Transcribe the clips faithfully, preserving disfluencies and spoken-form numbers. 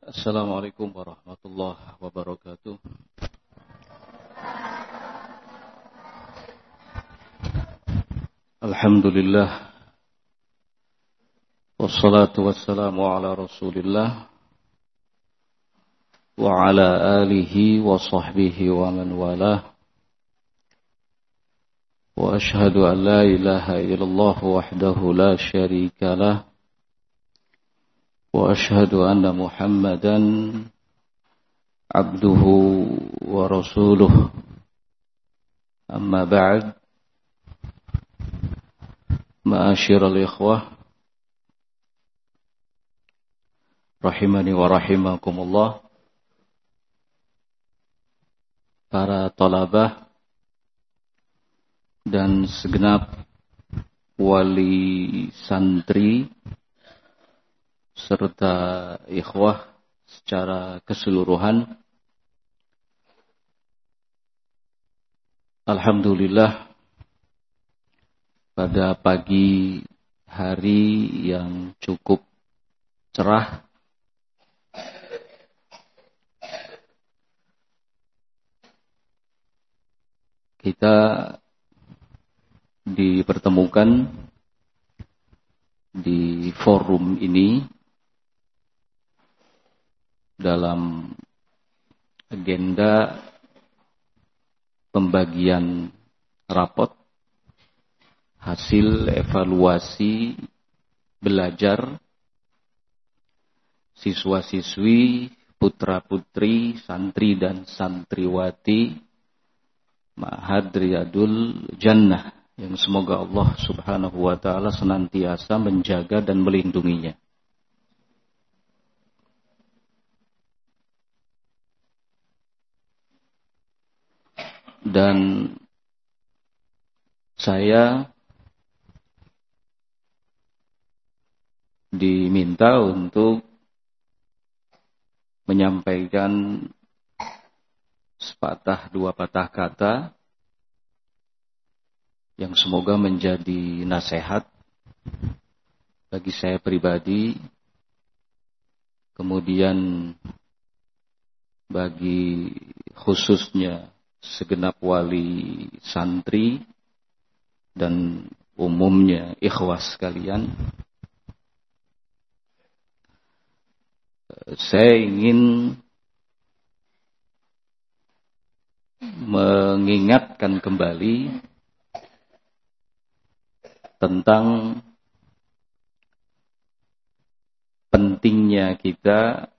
Assalamualaikum warahmatullahi wabarakatuh. Alhamdulillah. Wassalatu wassalamu ala Rasulillah wa ala alihi wa sahbihi wa man walah. Wa ashhadu an la ilaha illallah wahdahu la syarika lah. وأشهد أن محمدا عبده ورسوله أما بعد معاشر الإخوة rahimani wa rahimakumullah, para talabah dan segenap wali santri serta ikhwah secara keseluruhan. Alhamdulillah, pada pagi hari yang cukup cerah kita dipertemukan di forum ini dalam agenda pembagian rapot hasil evaluasi belajar siswa-siswi, putra-putri, santri dan santriwati Ma'had Riyadul Jannah, yang semoga Allah subhanahu wa ta'ala senantiasa menjaga dan melindunginya. Dan saya diminta untuk menyampaikan sepatah dua patah kata yang semoga menjadi nasihat bagi saya pribadi, kemudian bagi khususnya segenap wali santri dan umumnya ikhwah sekalian. Saya ingin mengingatkan kembali tentang pentingnya kita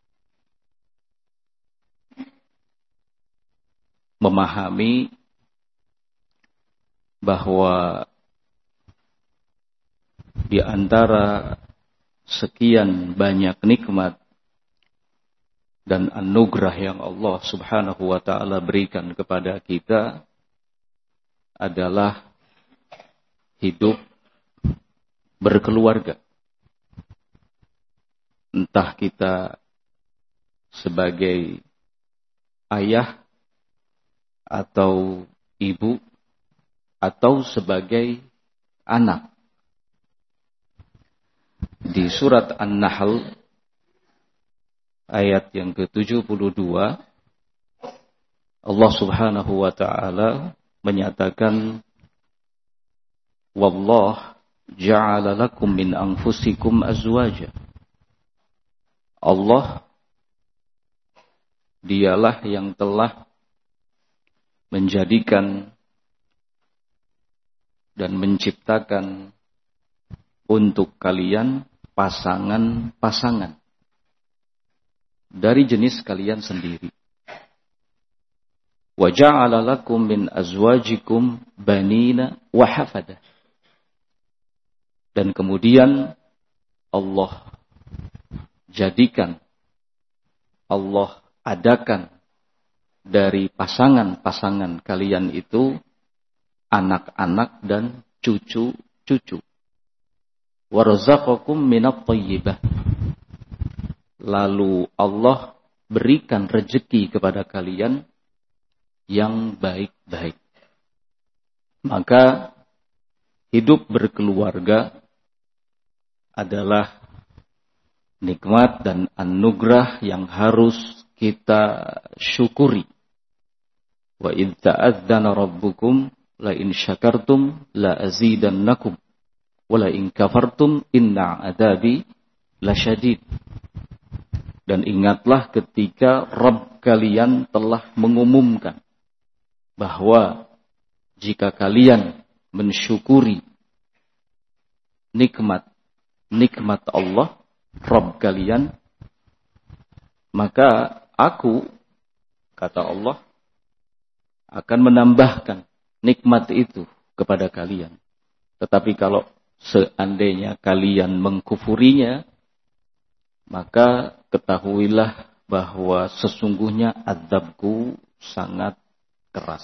memahami bahwa di antara sekian banyak nikmat dan anugerah yang Allah subhanahu wa ta'ala berikan kepada kita adalah hidup berkeluarga. Entah kita sebagai ayah atau ibu atau sebagai anak. Di surat An-Nahl ayat yang ke tujuh puluh dua, Allah subhanahu wa ta'ala menyatakan, Wallah ja'ala lakum min anfusikum azwaja. Allah dialah yang telah menjadikan dan menciptakan untuk kalian pasangan-pasangan dari jenis kalian sendiri. Wa ja'ala lakum min azwajikum banina wa hafada. Dan kemudian Allah jadikan, Allah adakan dari pasangan-pasangan kalian itu anak-anak dan cucu-cucu. Warzaqakum minat thayyibah. Lalu Allah berikan rezeki kepada kalian yang baik-baik. Maka hidup berkeluarga adalah nikmat dan anugerah yang harus kita syukuri. Wa idz ta'adzana rabbukum la in syakartum la azidannakum wa la in kafartum inna adabi lasyadid. Dan ingatlah ketika Rabb kalian telah mengumumkan bahwa jika kalian mensyukuri nikmat nikmat Allah Rabb kalian, maka aku, kata Allah, akan menambahkan nikmat itu kepada kalian. Tetapi kalau seandainya kalian mengkufurinya, maka ketahuilah bahwa sesungguhnya azabku sangat keras.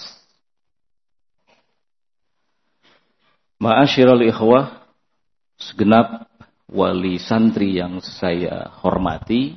Ma'asyiral ikhwah, segenap wali santri yang saya hormati,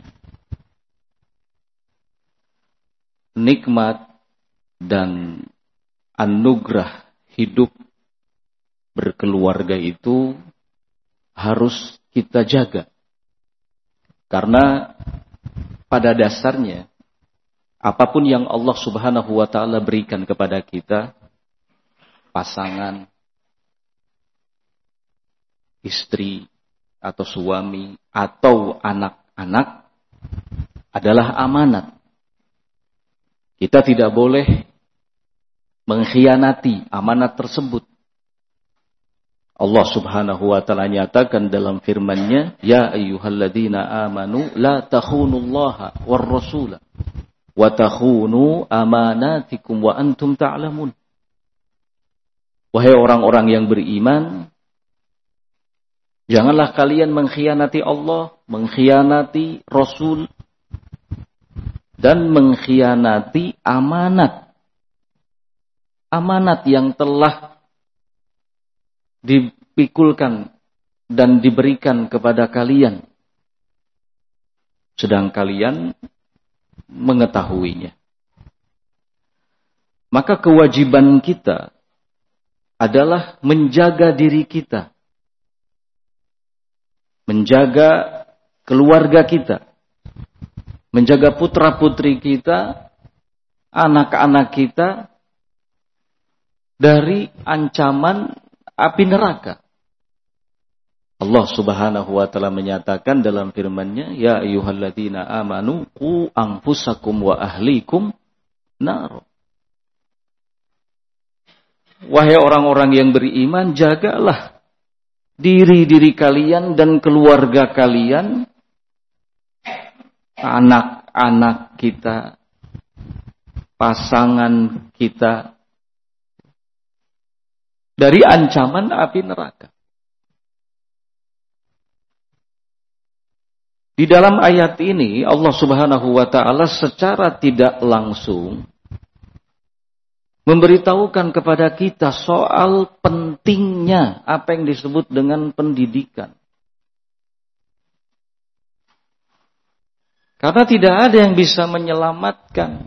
nikmat dan anugerah hidup berkeluarga itu harus kita jaga. Karena pada dasarnya apapun yang Allah Subhanahu wa taala berikan kepada kita, pasangan, istri atau suami atau anak-anak, adalah amanat. Kita tidak boleh mengkhianati amanat tersebut. Allah Subhanahu wa taala nyatakan dalam firman-Nya, ya ayyuhalladzina amanu la takhunullaha war rasula wa takhunu amanatikum wa antum ta'lamun. Wahai orang-orang yang beriman, janganlah kalian mengkhianati Allah, mengkhianati Rasul, dan mengkhianati amanat. Amanat yang telah dipikulkan dan diberikan kepada kalian, sedang kalian mengetahuinya. Maka kewajiban kita adalah menjaga diri kita, menjaga keluarga kita, menjaga putra-putri kita, anak-anak kita dari ancaman api neraka. Allah Subhanahu wa taala menyatakan dalam firman-Nya, ya ayyuhalladzina amanu qu anfusakum wa ahlikum nar. Wahai orang-orang yang beriman, jagalah diri-diri kalian dan keluarga kalian, anak-anak kita, pasangan kita, dari ancaman api neraka. Di dalam ayat ini Allah Subhanahu wa taala secara tidak langsung memberitahukan kepada kita soal pentingnya apa yang disebut dengan pendidikan. Karena tidak ada yang bisa menyelamatkan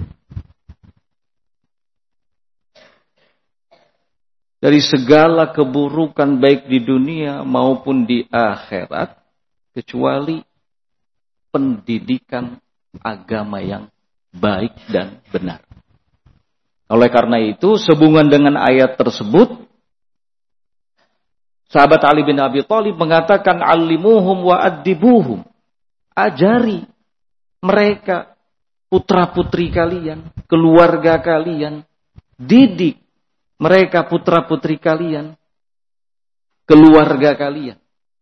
dari segala keburukan baik di dunia maupun di akhirat kecuali pendidikan agama yang baik dan benar. Oleh karena itu, sehubungan dengan ayat tersebut, sahabat Ali bin Abi Thalib mengatakan, "Allimuhum wa addibuhum." Ajari mereka, putra-putri kalian, keluarga kalian, didik mereka putra-putri kalian, keluarga kalian.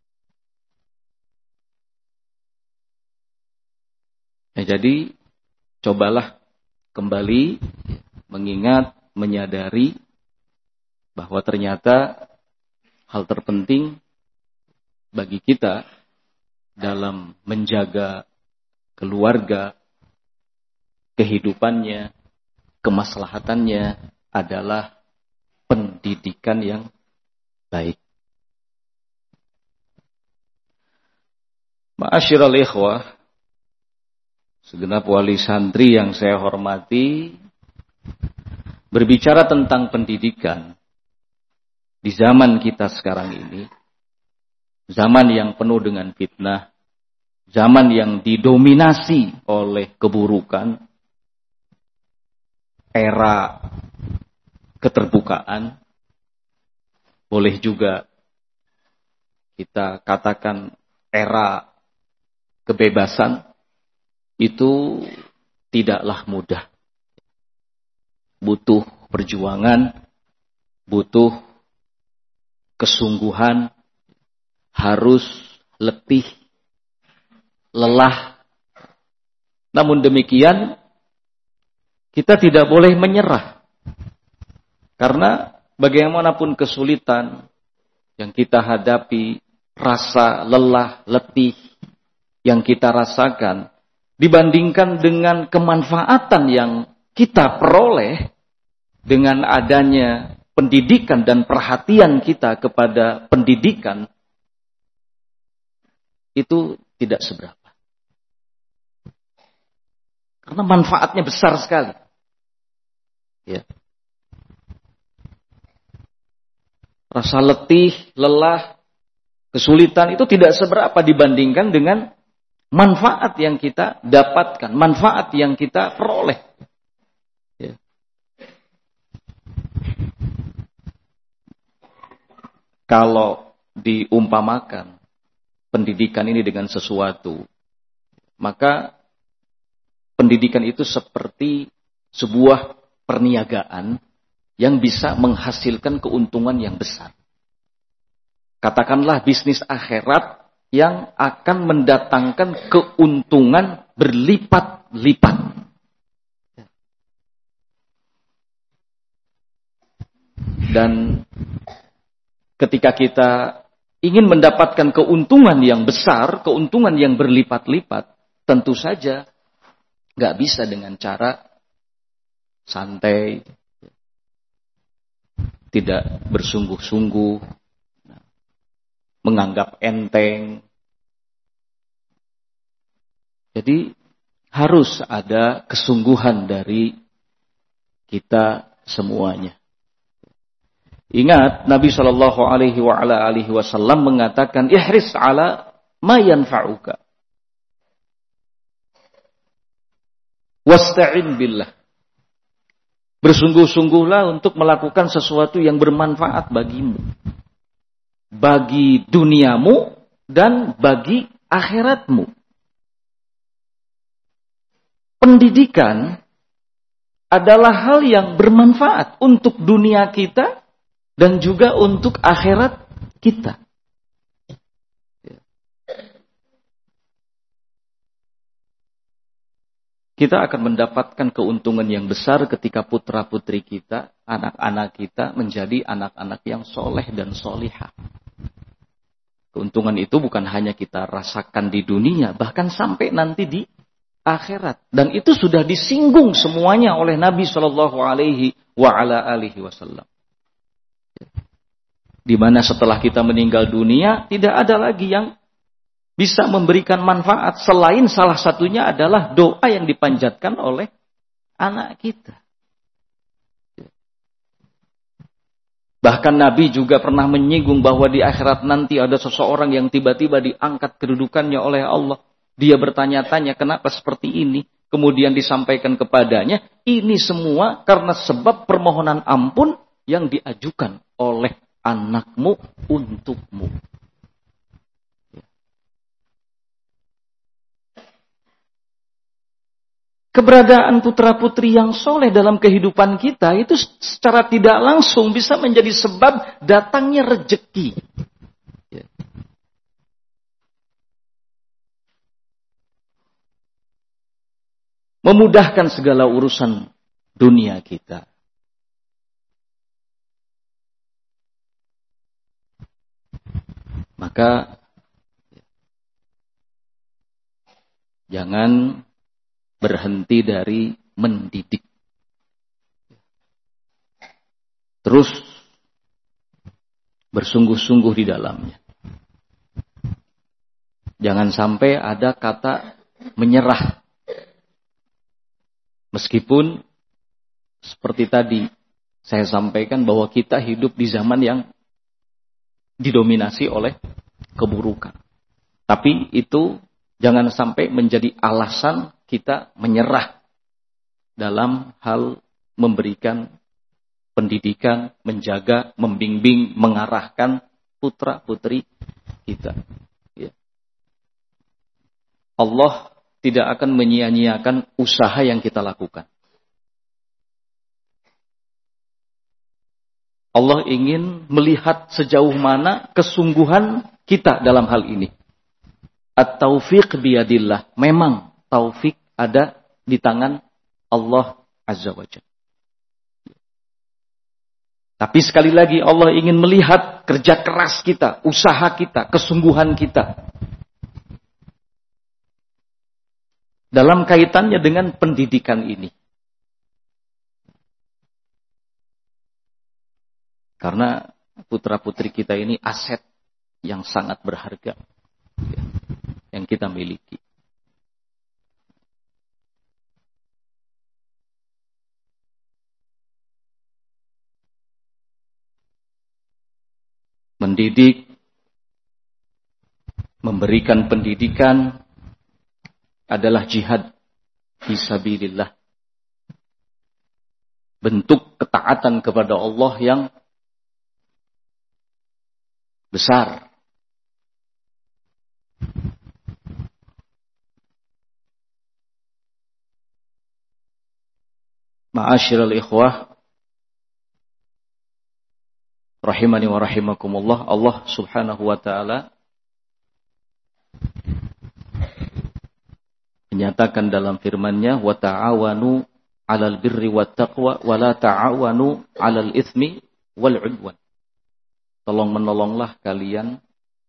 Ya, jadi cobalah kembali mengingat, menyadari bahwa ternyata hal terpenting bagi kita dalam menjaga keluarga, kehidupannya, kemaslahatannya adalah pendidikan yang baik. Ma'asyiral ikhwah, segenap wali santri yang saya hormati, berbicara tentang pendidikan di zaman kita sekarang ini, zaman yang penuh dengan fitnah, zaman yang didominasi oleh keburukan, era keterbukaan, boleh juga kita katakan era kebebasan, itu tidaklah mudah. Butuh perjuangan, butuh kesungguhan, harus letih, lelah. Namun demikian, kita tidak boleh menyerah. Karena bagaimanapun kesulitan yang kita hadapi, rasa lelah, letih yang kita rasakan, dibandingkan dengan kemanfaatan yang kita peroleh dengan adanya pendidikan dan perhatian kita kepada pendidikan, itu tidak seberapa. Karena manfaatnya besar sekali. Ya. Rasa letih, lelah, kesulitan itu tidak seberapa dibandingkan dengan manfaat yang kita dapatkan, manfaat yang kita peroleh. Ya. Kalau diumpamakan pendidikan ini dengan sesuatu, maka pendidikan itu seperti sebuah perniagaan yang bisa menghasilkan keuntungan yang besar. Katakanlah bisnis akhirat yang akan mendatangkan keuntungan berlipat-lipat. Dan ketika kita ingin mendapatkan keuntungan yang besar, keuntungan yang berlipat-lipat, tentu saja nggak bisa dengan cara santai, tidak bersungguh-sungguh, menganggap enteng. Jadi harus ada kesungguhan dari kita semuanya. Ingat, Nabi Shallallahu Alaihi Wasallam mengatakan, ihris ala ma yanfa'uka, wasta'in billah. Bersungguh-sungguhlah untuk melakukan sesuatu yang bermanfaat bagimu, bagi duniamu dan bagi akhiratmu. Pendidikan adalah hal yang bermanfaat untuk dunia kita dan juga untuk akhirat kita. Kita akan mendapatkan keuntungan yang besar ketika putra-putri kita, anak-anak kita menjadi anak-anak yang soleh dan solihah. Keuntungan itu bukan hanya kita rasakan di dunia, bahkan sampai nanti di akhirat. Dan itu sudah disinggung semuanya oleh Nabi Shallallahu Alaihi Wasallam. Di mana setelah kita meninggal dunia, tidak ada lagi yang bisa memberikan manfaat selain salah satunya adalah doa yang dipanjatkan oleh anak kita. Bahkan Nabi juga pernah menyinggung bahwa di akhirat nanti ada seseorang yang tiba-tiba diangkat kedudukannya oleh Allah. Dia bertanya-tanya kenapa seperti ini. Kemudian disampaikan kepadanya, ini semua karena sebab permohonan ampun yang diajukan oleh anakmu untukmu. Keberadaan putra-putri yang soleh dalam kehidupan kita itu secara tidak langsung bisa menjadi sebab datangnya rezeki. Memudahkan segala urusan dunia kita. Maka jangan berhenti dari mendidik. Terus bersungguh-sungguh di dalamnya. Jangan sampai ada kata menyerah. Meskipun seperti tadi saya sampaikan bahwa kita hidup di zaman yang didominasi oleh keburukan. Tapi itu Jangan sampai menjadi alasan kita menyerah dalam hal memberikan pendidikan, menjaga, membimbing, mengarahkan putra-putri kita. Ya. Allah tidak akan menyia-nyiakan usaha yang kita lakukan. Allah ingin melihat sejauh mana kesungguhan kita dalam hal ini. At-taufiq biyadillah. Memang taufik ada di tangan Allah Azza wa Jalla. Tapi sekali lagi Allah ingin melihat kerja keras kita, usaha kita, kesungguhan kita. Dalam kaitannya dengan pendidikan ini. Karena putra-putri kita ini aset yang sangat berharga yang kita miliki. Mendidik, memberikan pendidikan adalah jihad fisabilillah. Bentuk ketaatan kepada Allah yang besar. Ma'asyiral ikhwah rahimani wa rahimakumullah, Allah Subhanahu wa taala menyatakan dalam firman-Nya, wa ta'awanu 'alal birri wat taqwa wa la ta'awanu 'alal itsmi wal 'udwan. Tolong menolonglah kalian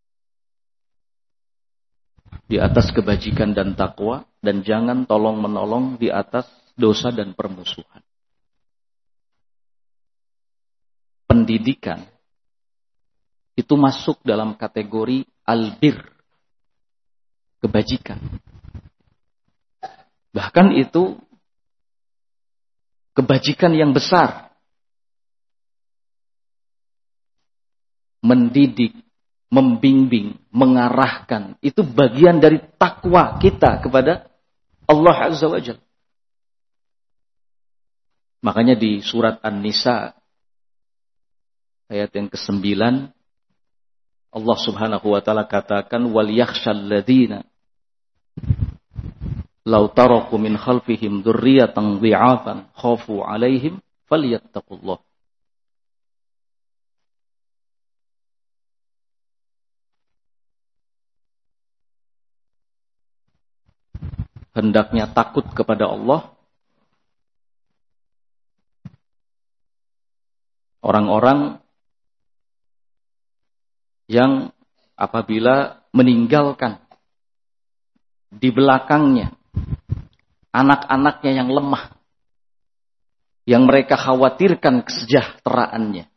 di atas kebajikan dan takwa, dan jangan tolong menolong di atas dosa dan permusuhan. Pendidikan itu masuk dalam kategori albir, kebajikan. Bahkan itu kebajikan yang besar. Mendidik, membimbing, mengarahkan, itu bagian dari takwa kita kepada Allah Azza wa Jalla. Makanya di surat An-Nisa ayat yang kesembilan, Allah Subhanahu wa taala katakan, wal yakhshal ladzina law taraku min khalfihim dzurriyyatan dhi'afan khafu 'alaihim falyattaqullah. Hendaknya takut kepada Allah orang-orang yang apabila meninggalkan di belakangnya anak-anaknya yang lemah, yang mereka khawatirkan kesejahteraannya,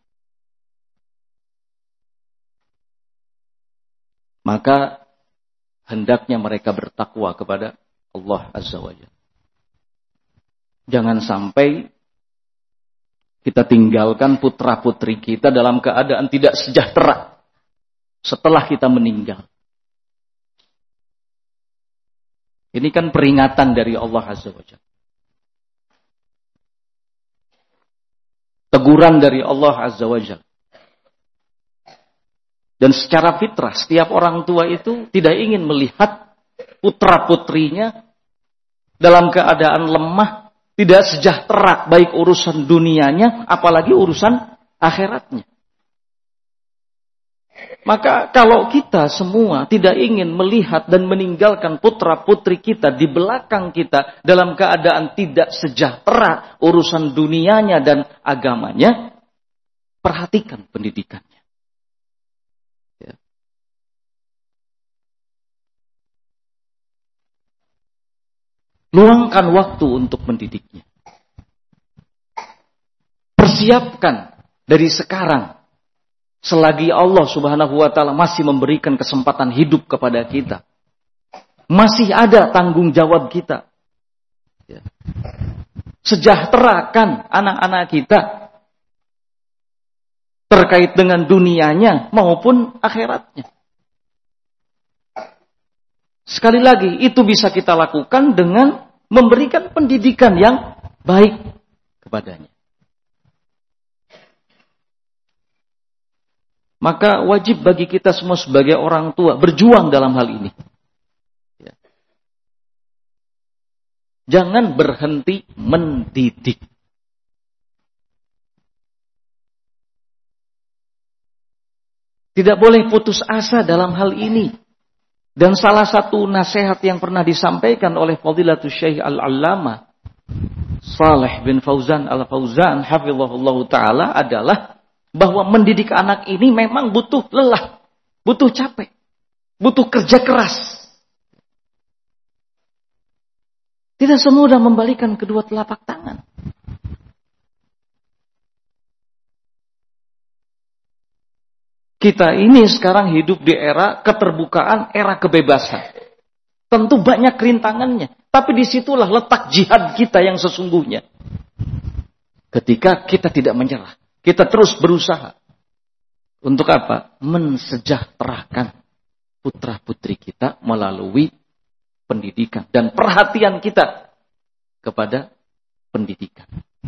maka hendaknya mereka bertakwa kepada Allah Azza wa Jalla. Jangan sampai kita tinggalkan putra-putri kita dalam keadaan tidak sejahtera setelah kita meninggal. Ini kan peringatan dari Allah Azza wa Jalla. Teguran dari Allah Azza wa Jalla. Dan secara fitrah, setiap orang tua itu tidak ingin melihat putra-putrinya dalam keadaan lemah, tidak sejahtera, baik urusan dunianya, apalagi urusan akhiratnya. Maka kalau kita semua tidak ingin melihat dan meninggalkan putra-putri kita di belakang kita dalam keadaan tidak sejahtera urusan dunianya dan agamanya, perhatikan pendidikannya. Ya. Luangkan waktu untuk mendidiknya. Persiapkan dari sekarang. Selagi Allah Subhanahu wa taala masih memberikan kesempatan hidup kepada kita, masih ada tanggung jawab kita. Ya. Sejahterakan anak-anak kita terkait dengan dunianya maupun akhiratnya. Sekali lagi, itu bisa kita lakukan dengan memberikan pendidikan yang baik kepadanya. Maka wajib bagi kita semua sebagai orang tua berjuang dalam hal ini. Ya. Jangan berhenti mendidik. Tidak boleh putus asa dalam hal ini. Dan salah satu nasihat yang pernah disampaikan oleh Fadilatul Syekh Al-Allamah Saleh bin Fauzan Al-Fauzan hafizahullah ta'ala adalah bahwa mendidik anak ini memang butuh lelah, butuh capek, butuh kerja keras. Tidak semudah membalikan kedua telapak tangan. Kita ini sekarang hidup di era keterbukaan, era kebebasan. Tentu banyak rintangannya. Tapi disitulah letak jihad kita yang sesungguhnya. Ketika kita tidak menyerah. Kita terus berusaha. Untuk apa? Mensejahterakan putra-putri kita melalui pendidikan. Dan perhatian kita kepada pendidikan.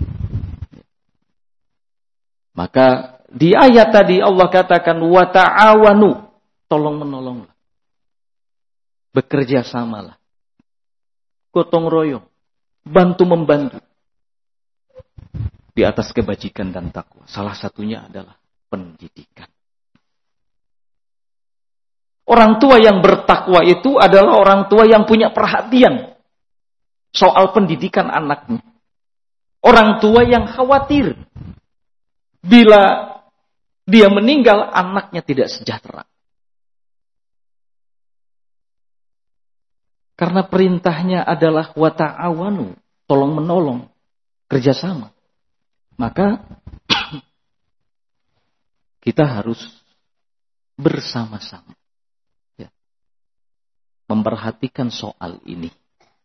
Maka di ayat tadi Allah katakan wa ta'awanu, tolong menolonglah. Bekerja samalah. Gotong royong, bantu membantu di atas kebajikan dan takwa. Salah satunya adalah pendidikan. Orang tua yang bertakwa itu adalah orang tua yang punya perhatian soal pendidikan anaknya. Orang tua yang khawatir bila dia meninggal, anaknya tidak sejahtera. Karena perintahnya adalah wa ta'awanu, tolong menolong, kerjasama. Maka kita harus bersama-sama ya, memperhatikan soal ini.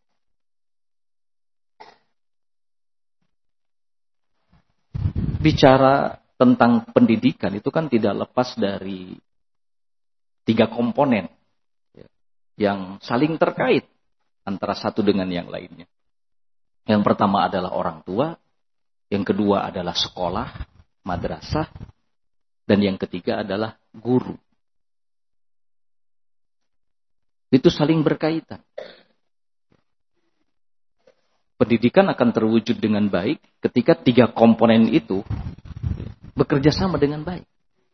Bicara tentang pendidikan itu kan tidak lepas dari tiga komponen ya, yang saling terkait antara satu dengan yang lainnya. Yang pertama adalah orang tua, yang kedua adalah sekolah, madrasah, dan yang ketiga adalah guru. Itu saling berkaitan. Pendidikan akan terwujud dengan baik ketika tiga komponen itu bekerja sama dengan baik.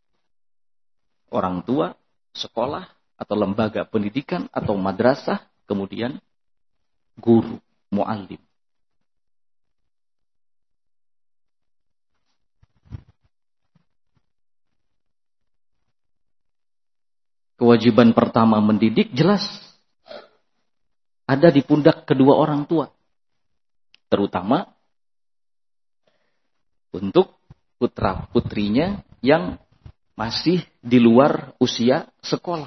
Orang tua, sekolah, atau lembaga pendidikan, atau madrasah, kemudian guru, muallim. Kewajiban pertama mendidik jelas ada di pundak kedua orang tua. Terutama untuk putra-putrinya yang masih di luar usia sekolah.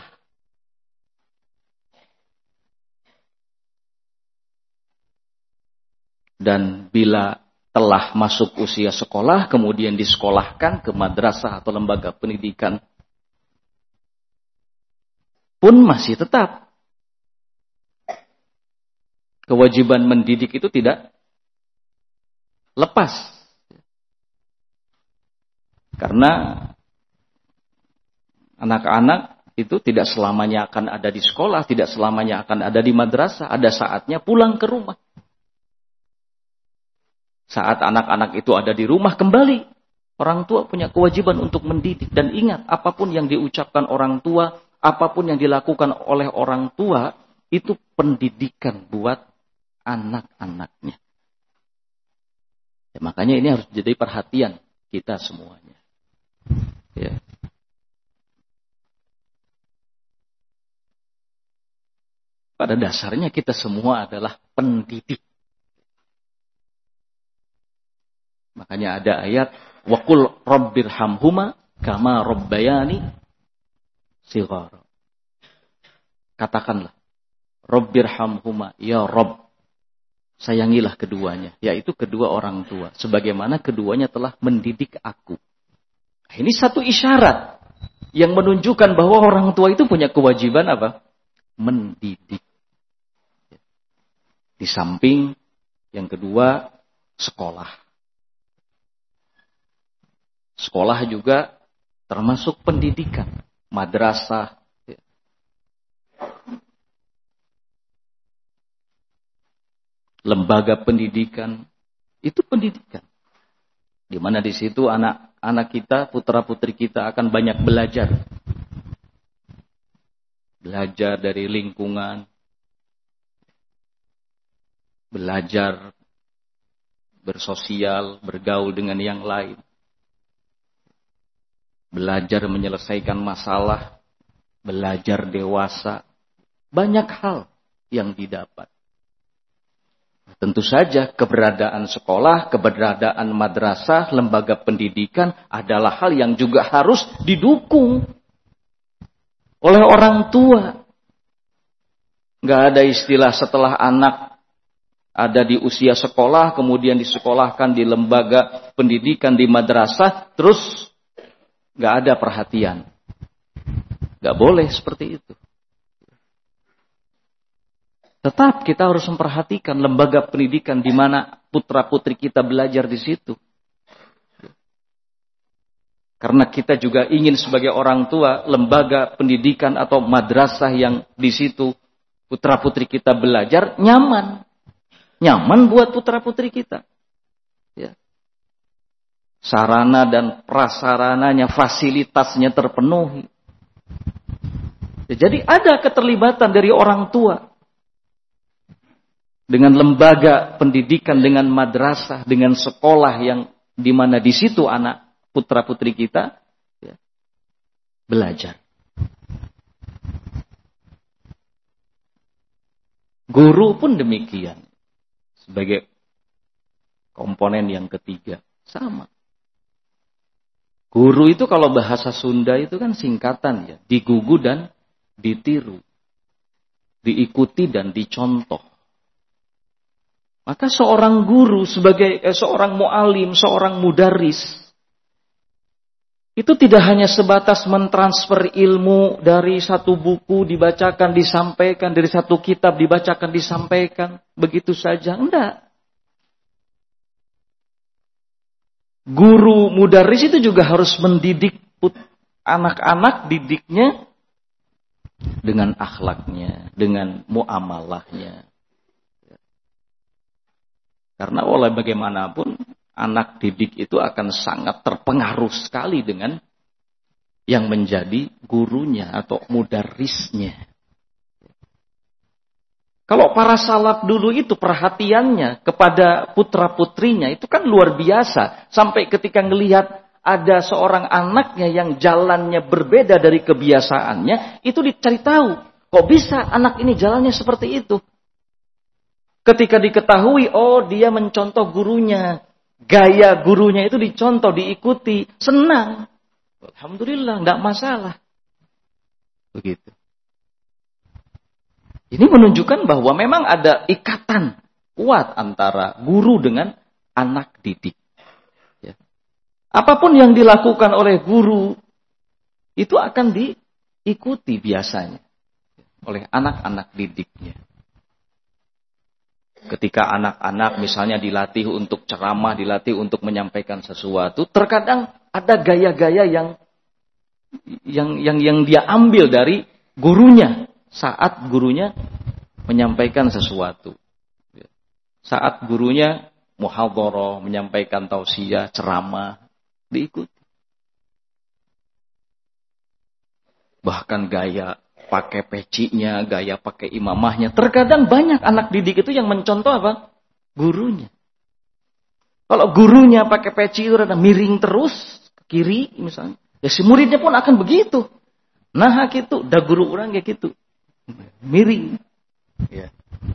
Dan bila telah masuk usia sekolah, kemudian disekolahkan ke madrasah atau lembaga pendidikan, pun masih tetap kewajiban mendidik itu tidak lepas. Karena anak-anak itu tidak selamanya akan ada di sekolah, tidak selamanya akan ada di madrasah. Ada saatnya pulang ke rumah. Saat anak-anak itu ada di rumah kembali, orang tua punya kewajiban untuk mendidik. Dan ingat, apapun yang diucapkan orang tua, apapun yang dilakukan oleh orang tua, itu pendidikan buat anak-anaknya. Ya, makanya ini harus jadi perhatian kita semuanya. Ya. Pada dasarnya kita semua adalah pendidik. Makanya ada ayat waqul rabbirhamhuma kama rabbayani shighara. Katakanlah, rabbirhamhuma, ya Rabb, sayangilah keduanya, yaitu kedua orang tua, sebagaimana keduanya telah mendidik aku. Ini satu isyarat yang menunjukkan bahwa orang tua itu punya kewajiban apa? Mendidik. Di samping yang kedua, sekolah. Sekolah juga termasuk pendidikan, madrasah. Lembaga pendidikan, itu pendidikan. Di mana di situ anak-anak kita, putra-putri kita akan banyak belajar. Belajar dari lingkungan. Belajar bersosial, bergaul dengan yang lain. Belajar menyelesaikan masalah. Belajar dewasa. Banyak hal yang didapat. Tentu saja keberadaan sekolah, keberadaan madrasah, lembaga pendidikan adalah hal yang juga harus didukung oleh orang tua. Nggak ada istilah setelah anak ada di usia sekolah, kemudian disekolahkan di lembaga pendidikan, di madrasah, terus nggak ada perhatian. Nggak boleh seperti itu. Tetap kita harus memperhatikan lembaga pendidikan di mana putra-putri kita belajar di situ. Karena kita juga ingin sebagai orang tua lembaga pendidikan atau madrasah yang di situ putra-putri kita belajar nyaman. Nyaman buat putra-putri kita. Ya. Sarana dan prasarananya, fasilitasnya terpenuhi. Ya, jadi ada keterlibatan dari orang tua. Dengan lembaga pendidikan, dengan madrasah, dengan sekolah yang di mana di situ anak putra-putri kita ya, belajar. Guru pun demikian. Sebagai komponen yang ketiga. Sama. Guru itu kalau bahasa Sunda itu kan singkatan ya. Digugu dan ditiru. Diikuti dan dicontoh. Maka seorang guru sebagai eh, seorang mu'alim, seorang mudaris itu tidak hanya sebatas mentransfer ilmu dari satu buku dibacakan, disampaikan, dari satu kitab dibacakan, disampaikan, begitu saja. Enggak. Guru mudaris itu juga harus mendidik anak-anak, didiknya dengan akhlaknya, dengan muamalahnya. Karena oleh bagaimanapun anak didik itu akan sangat terpengaruh sekali dengan yang menjadi gurunya atau mudarisnya. Kalau para salaf dulu itu perhatiannya kepada putra-putrinya itu kan luar biasa. Sampai ketika ngelihat ada seorang anaknya yang jalannya berbeda dari kebiasaannya, itu dicari tahu. Kok bisa anak ini jalannya seperti itu? Ketika diketahui, oh dia mencontoh gurunya. Gaya gurunya itu dicontoh, diikuti. Senang. Alhamdulillah, tidak masalah. Begitu. Ini menunjukkan bahwa memang ada ikatan kuat antara guru dengan anak didik. Ya. Apapun yang dilakukan oleh guru, itu akan diikuti biasanya oleh anak-anak didiknya. Ketika anak-anak misalnya dilatih untuk ceramah, dilatih untuk menyampaikan sesuatu, terkadang ada gaya-gaya yang yang yang yang dia ambil dari gurunya saat gurunya menyampaikan sesuatu. Saat gurunya muhadharah, menyampaikan tausiah, ceramah, diikuti. Bahkan gaya pakai pecinya, gaya pakai imamahnya. Terkadang banyak anak didik itu yang mencontoh apa? Gurunya. Kalau gurunya pakai peci itu ada miring terus ke kiri misalnya, ya si muridnya pun akan begitu. Nah gitu, dah guru orang kayak gitu. Miring. Ya.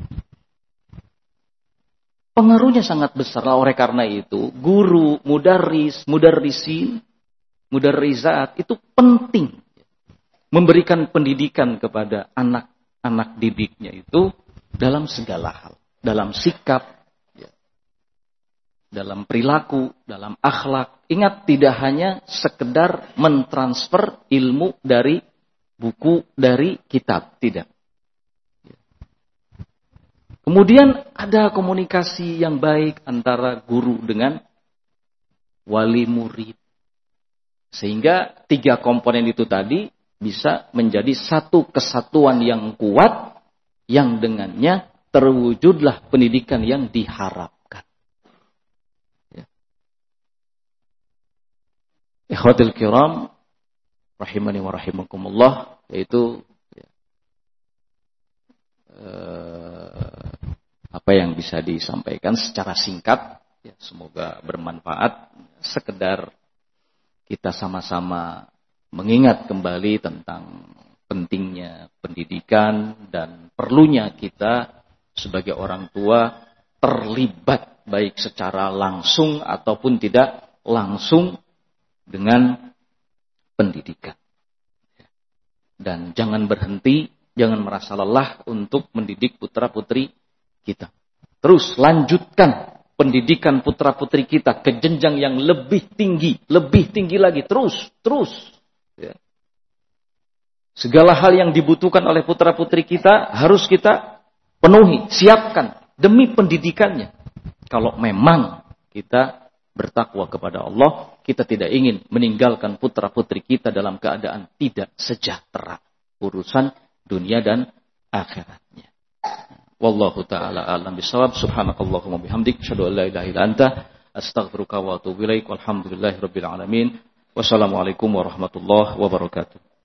Pengaruhnya sangat besar. Oleh karena itu, guru, mudaris, mudarisin, mudarizat itu penting. Memberikan pendidikan kepada anak-anak didiknya itu dalam segala hal. Dalam sikap, ya. Dalam perilaku, dalam akhlak. Ingat, tidak hanya sekedar mentransfer ilmu dari buku, dari kitab. Tidak. Ya. Kemudian ada komunikasi yang baik antara guru dengan wali murid. Sehingga tiga komponen itu tadi bisa menjadi satu kesatuan yang kuat yang dengannya terwujudlah pendidikan yang diharapkan. Ya. Ikhwatul kiram rahimani wa rahimakumullah, yaitu ya, eh, apa yang bisa disampaikan secara singkat, ya, semoga bermanfaat. Sekedar kita sama-sama mengingat kembali tentang pentingnya pendidikan dan perlunya kita sebagai orang tua terlibat baik secara langsung ataupun tidak langsung dengan pendidikan. Dan jangan berhenti, jangan merasa lelah untuk mendidik putra-putri kita. Terus lanjutkan pendidikan putra-putri kita ke jenjang yang lebih tinggi, lebih tinggi lagi, terus, terus. Ya. Segala hal yang dibutuhkan oleh putra-putri kita harus kita penuhi, siapkan demi pendidikannya. Kalau memang kita bertakwa kepada Allah, kita tidak ingin meninggalkan putra-putri kita dalam keadaan tidak sejahtera urusan dunia dan akhiratnya. Wallahu ta'ala a'lam bishawab. Subhanakallahumma bihamdik, asyhadu an la ilaha illa anta, astaghfiruka wa atubu ilaik. Walhamdulillahirabbil alamin. Wassalamualaikum warahmatullahi wabarakatuh.